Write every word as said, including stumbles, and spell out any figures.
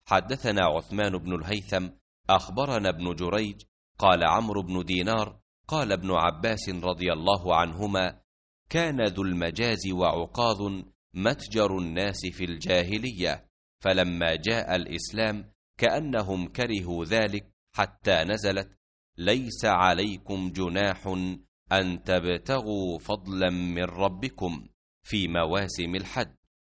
حدثنا عثمان بن الهيثم أخبرنا ابن جريج قال عمرو بن دينار قال ابن عباس رضي الله عنهما: كان ذو المجاز وعقاظ متجر الناس في الجاهلية، فلما جاء الإسلام كأنهم كرهوا ذلك حتى نزلت: ليس عليكم جناح أن تبتغوا فضلا من ربكم في مواسم الحج.